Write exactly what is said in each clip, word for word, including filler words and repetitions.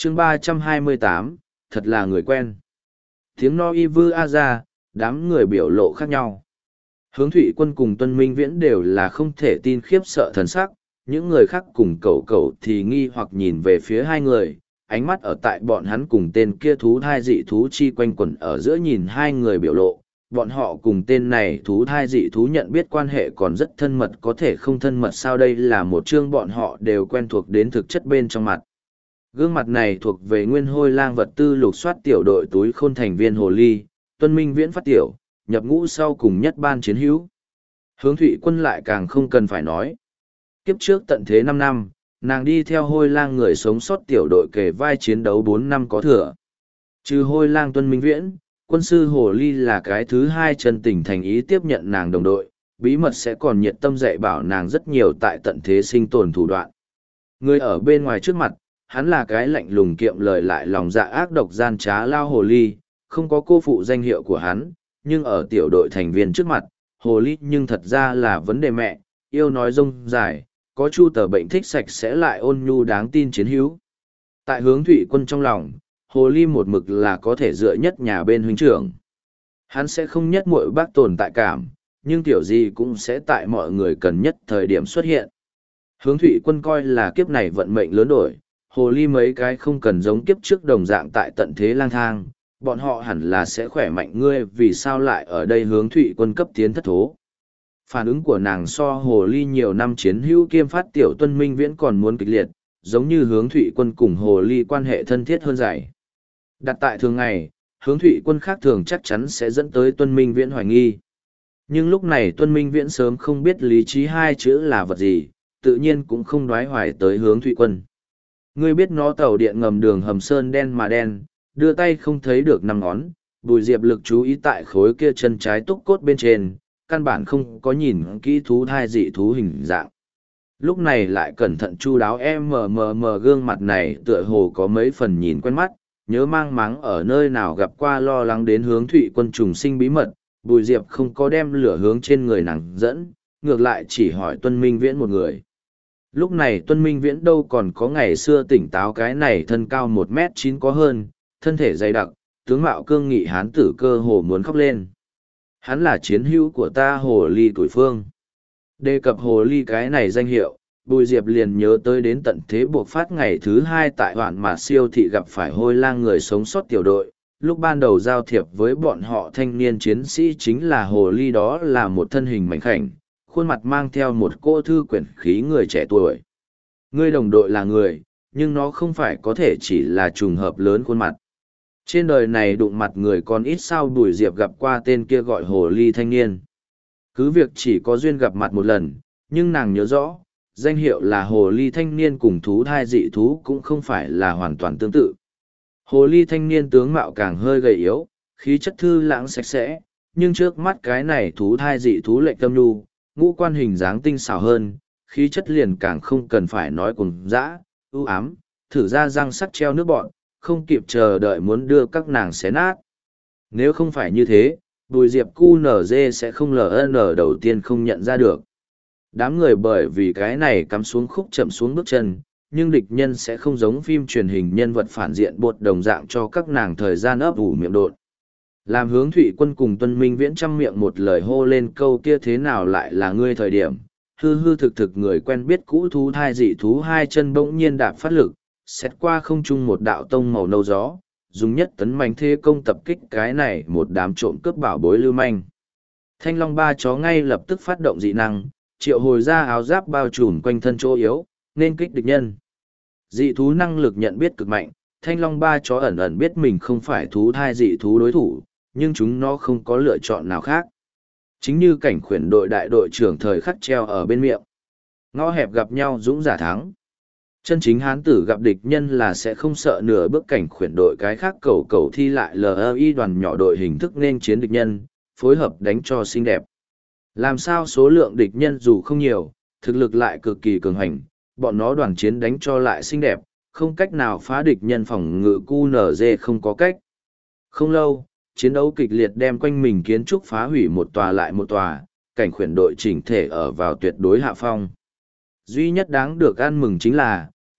chương ba trăm hai mươi tám, thật là người quen. Tiếng no y vư a ra, đám người biểu lộ khác nhau. Hướng Thụy Quân cùng Tuân Minh Viễn đều là không thể tin khiếp sợ thần sắc, những người khác cùng cậu cậu thì nghi hoặc nhìn về phía hai người, ánh mắt ở tại bọn hắn cùng tên kia thú thai dị thú chi quanh quẩn ở giữa nhìn hai người biểu lộ. Bọn họ cùng tên này thú thai dị thú nhận biết quan hệ còn rất thân mật, có thể không thân mật sao? Đây là một chương bọn họ đều quen thuộc đến thực chất bên trong mặt. Gương mặt này thuộc về nguyên hôi lang vật tư lục soát tiểu đội túi khôn thành viên hồ ly, Tuân Minh Viễn phát tiểu, nhập ngũ sau cùng nhất ban chiến hữu. Hướng Thụy Quân lại càng không cần phải nói. Kiếp trước tận thế năm năm, nàng đi theo hôi lang người sống sót tiểu đội kề vai chiến đấu bốn năm có thừa. Trừ hôi lang Tuân Minh Viễn, quân sư hồ ly là cái thứ hai chân tình thành ý tiếp nhận nàng đồng đội, bí mật sẽ còn nhiệt tâm dạy bảo nàng rất nhiều tại tận thế sinh tồn thủ đoạn. Người ở bên ngoài trước mặt, hắn là cái lạnh lùng kiệm lời lại lòng dạ ác độc gian trá lao hồ ly, không có cô phụ danh hiệu của hắn, nhưng ở tiểu đội thành viên trước mặt, hồ ly nhưng thật ra là vấn đề mẹ, yêu nói rông dài, có chu tờ bệnh thích sạch sẽ lại ôn nhu đáng tin chiến hữu. Tại Hướng Thụy Quân trong lòng, hồ ly một mực là có thể dựa nhất nhà bên huynh trưởng. Hắn sẽ không nhất muội bác tồn tại cảm, nhưng tiểu gì cũng sẽ tại mọi người cần nhất thời điểm xuất hiện. Hướng Thụy Quân coi là kiếp này vận mệnh lớn đổi, hồ ly mấy cái không cần giống kiếp trước đồng dạng tại tận thế lang thang, bọn họ hẳn là sẽ khỏe mạnh. Ngươi vì sao lại ở đây? Hướng Thụy Quân cấp tiến thất thố. Phản ứng của nàng so hồ ly nhiều năm chiến hữu kiêm phát tiểu Tuân Minh Viễn còn muốn kịch liệt, giống như Hướng Thụy Quân cùng hồ ly quan hệ thân thiết hơn dày. Đặt tại thường ngày, Hướng Thụy Quân khác thường chắc chắn sẽ dẫn tới Tuân Minh Viễn hoài nghi. Nhưng lúc này Tuân Minh Viễn sớm không biết lý trí hai chữ là vật gì, tự nhiên cũng không đoái hoài tới Hướng Thụy Quân. Ngươi biết nó tàu điện ngầm đường hầm sơn đen mà đen, đưa tay không thấy được năm ngón, Bùi Diệp lực chú ý tại khối kia chân trái túc cốt bên trên, căn bản không có nhìn kỹ thú thai dị thú hình dạng. Lúc này lại cẩn thận chu đáo em mờ mờ mờ gương mặt này tựa hồ có mấy phần nhìn quen mắt, nhớ mang máng ở nơi nào gặp qua, lo lắng đến Hướng Thụy Quân trùng sinh bí mật. Bùi Diệp không có đem lửa hướng trên người nàng dẫn, ngược lại chỉ hỏi Tuân Minh Viễn một người. Lúc này Tuân Minh Viễn đâu còn có ngày xưa tỉnh táo, cái này thân cao một mét chín có hơn, thân thể dày đặc, tướng mạo cương nghị hán tử cơ hồ muốn khóc lên. Hắn là chiến hữu của ta hồ ly tuổi phương. Đề cập hồ ly cái này danh hiệu, Bùi Diệp liền nhớ tới đến tận thế buộc phát ngày thứ hai tại hoạn mà siêu thị gặp phải hôi lang người sống sót tiểu đội. Lúc ban đầu giao thiệp với bọn họ thanh niên chiến sĩ chính là hồ ly, đó là một thân hình mảnh khảnh, khuôn mặt mang theo một cô thư quyển khí người trẻ tuổi. Ngươi đồng đội là người, nhưng nó không phải có thể chỉ là trùng hợp lớn khuôn mặt. Trên đời này đụng mặt người còn ít sao? Bùi Diệp gặp qua tên kia gọi hồ ly thanh niên. Cứ việc chỉ có duyên gặp mặt một lần, nhưng nàng nhớ rõ, danh hiệu là hồ ly thanh niên cùng thú thai dị thú cũng không phải là hoàn toàn tương tự. Hồ ly thanh niên tướng mạo càng hơi gầy yếu, khí chất thư lãng sạch sẽ, nhưng trước mắt cái này thú thai dị thú lệnh tâm nhu, ngũ quan hình dáng tinh xảo hơn, khí chất liền càng không cần phải nói cùng dã, ưu ám, thử ra răng sắc treo nước bọn, không kịp chờ đợi muốn đưa các nàng xé nát. Nếu không phải như thế, Bùi Diệp cu nở dê sẽ không lờ nở đầu tiên không nhận ra được. Đám người bởi vì cái này cắm xuống khúc chậm xuống bước chân, nhưng địch nhân sẽ không giống phim truyền hình nhân vật phản diện bột đồng dạng cho các nàng thời gian ấp ủ miệng đột. Làm Hướng Thụy Quân cùng Tuân Minh Viễn trăm miệng một lời hô lên câu kia thế nào lại là ngươi thời điểm, hư hư thực thực người quen biết cũ thú thai dị thú hai chân bỗng nhiên đạp phát lực, xét qua không trung một đạo tông màu nâu gió, dùng nhất tấn mạnh thế công tập kích cái này một đám trộm cướp bảo bối lưu manh. Thanh Long ba chó ngay lập tức phát động dị năng, triệu hồi ra áo giáp bao trùm quanh thân chỗ yếu, nên kích địch nhân. Dị thú năng lực nhận biết cực mạnh, Thanh Long ba chó ẩn ẩn biết mình không phải thú thai dị thú đối thủ, nhưng chúng nó không có lựa chọn nào khác. Chính như cảnh khuyển đội đại đội trưởng thời khắc treo ở bên miệng. Ngõ hẹp gặp nhau dũng giả thắng. Chân chính hán tử gặp địch nhân là sẽ không sợ nửa bước, cảnh khuyển đội cái khác cầu cầu thi lại lờ i đoàn nhỏ đội hình thức nên chiến địch nhân, phối hợp đánh cho xinh đẹp. Làm sao số lượng địch nhân dù không nhiều, thực lực lại cực kỳ cường hành, bọn nó đoàn chiến đánh cho lại xinh đẹp, không cách nào phá địch nhân phòng ngự cu nở dê không có cách. Không lâu, chiến đấu kịch liệt đem quanh mình kiến trúc phá hủy một tòa lại một tòa, cảnh khuyển đội chỉnh thể ở vào tuyệt đối hạ phong. Duy nhất đáng được ăn mừng chính là,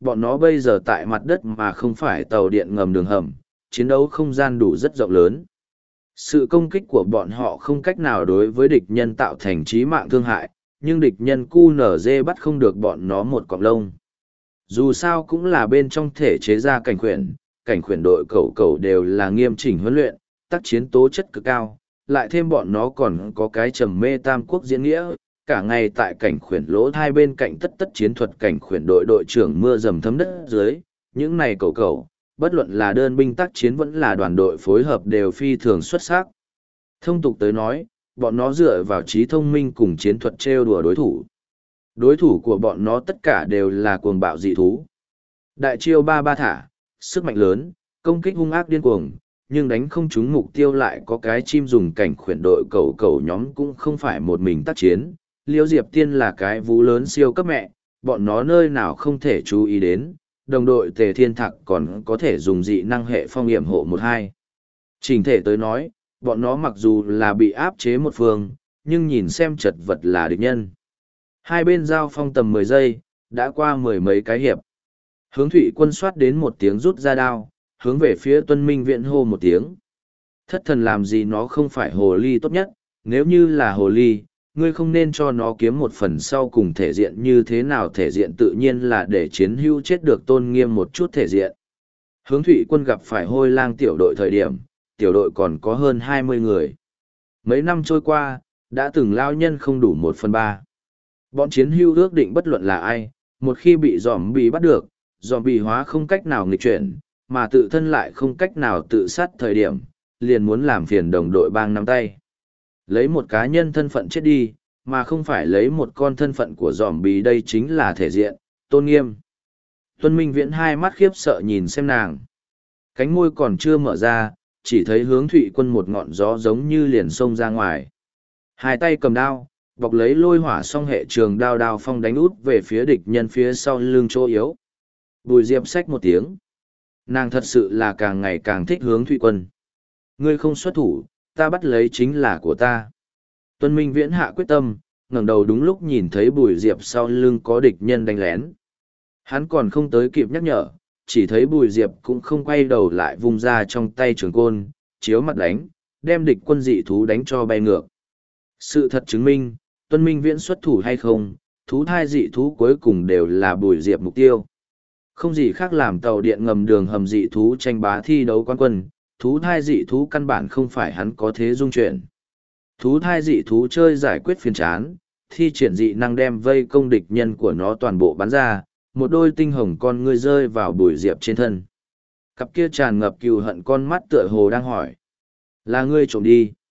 bọn nó bây giờ tại mặt đất mà không phải tàu điện ngầm đường hầm, chiến đấu không gian đủ rất rộng lớn. Sự công kích của bọn họ không cách nào đối với địch nhân tạo thành chí mạng thương hại, nhưng địch nhân cu nở dê bắt không được bọn nó một cọng lông. Dù sao cũng là bên trong thể chế ra cảnh khuyển, cảnh khuyển đội cẩu cẩu đều là nghiêm chỉnh huấn luyện, tác chiến tố chất cực cao, lại thêm bọn nó còn có cái trầm mê tam quốc diễn nghĩa, cả ngày tại cảnh khuyển lỗ hai bên cạnh tất tất chiến thuật cảnh khuyển đội đội trưởng mưa dầm thấm đất dưới, những này cẩu cẩu, bất luận là đơn binh tác chiến vẫn là đoàn đội phối hợp đều phi thường xuất sắc. Thông tục tới nói, bọn nó dựa vào trí thông minh cùng chiến thuật trêu đùa đối thủ. Đối thủ của bọn nó tất cả đều là cuồng bạo dị thú. Đại chiêu ba ba thả, sức mạnh lớn, công kích hung ác điên cuồng, nhưng đánh không trúng mục tiêu lại có cái chim dùng cảnh khuyển đội cầu cầu nhóm cũng không phải một mình tác chiến. Liêu Diệp Tiên là cái vú lớn siêu cấp mẹ, bọn nó nơi nào không thể chú ý đến, đồng đội Tề Thiên Thạc còn có thể dùng dị năng hệ phong hiểm hộ một hai. Trình thể tới nói, bọn nó mặc dù là bị áp chế một phương, nhưng nhìn xem chật vật là địch nhân. Hai bên giao phong tầm mười giây, đã qua mười mấy cái hiệp. Hướng Thụy Quân soát đến một tiếng rút ra đao, hướng về phía Tuân Minh Viễn hô một tiếng. Thất thần làm gì nó không phải hồ ly tốt nhất, nếu như là hồ ly, ngươi không nên cho nó kiếm một phần sau cùng thể diện như thế nào, thể diện tự nhiên là để chiến hữu chết được tôn nghiêm một chút thể diện. Hướng Thụy Quân gặp phải Hôi Lang tiểu đội thời điểm, tiểu đội còn có hơn hai mươi người. Mấy năm trôi qua, đã từng lao nhân không đủ một phần ba. Bọn chiến hữu ước định bất luận là ai, một khi bị giòm bị bắt được, giòm bị hóa không cách nào nghịch chuyển, mà tự thân lại không cách nào tự sát thời điểm, liền muốn làm phiền đồng đội bang nắm tay. Lấy một cá nhân thân phận chết đi, mà không phải lấy một con thân phận của giòm bị, đây chính là thể diện, tôn nghiêm. Tuân Minh Viễn hai mắt khiếp sợ nhìn xem nàng. Cánh môi còn chưa mở ra, chỉ thấy Hướng Thụy Quân một ngọn gió giống như liền xông ra ngoài. Hai tay cầm đao, bọc lấy lôi hỏa song hệ trường đao đao phong đánh út về phía địch nhân phía sau lưng chỗ yếu. Bùi Diệp xách một tiếng. Nàng thật sự là càng ngày càng thích Hướng Thụy Quân. Ngươi không xuất thủ, ta bắt lấy chính là của ta. Tuân Minh Viễn hạ quyết tâm, ngẩng đầu đúng lúc nhìn thấy Bùi Diệp sau lưng có địch nhân đánh lén. Hắn còn không tới kịp nhắc nhở, chỉ thấy Bùi Diệp cũng không quay đầu lại vung ra trong tay trường côn, chiếu mặt đánh, đem địch quân dị thú đánh cho bay ngược. Sự thật chứng minh, Tuân Minh Viễn xuất thủ hay không, thú thai dị thú cuối cùng đều là Bùi Diệp mục tiêu. Không gì khác làm tàu điện ngầm đường hầm dị thú tranh bá thi đấu quán quân, thú thai dị thú căn bản không phải hắn có thế dung chuyển. Thú thai dị thú chơi giải quyết phiền chán, thi triển dị năng đem vây công địch nhân của nó toàn bộ bắn ra, một đôi tinh hồng con ngươi rơi vào Bùi Diệp trên thân. Cặp kia tràn ngập cừu hận con mắt tựa hồ đang hỏi. Là ngươi trộm đi.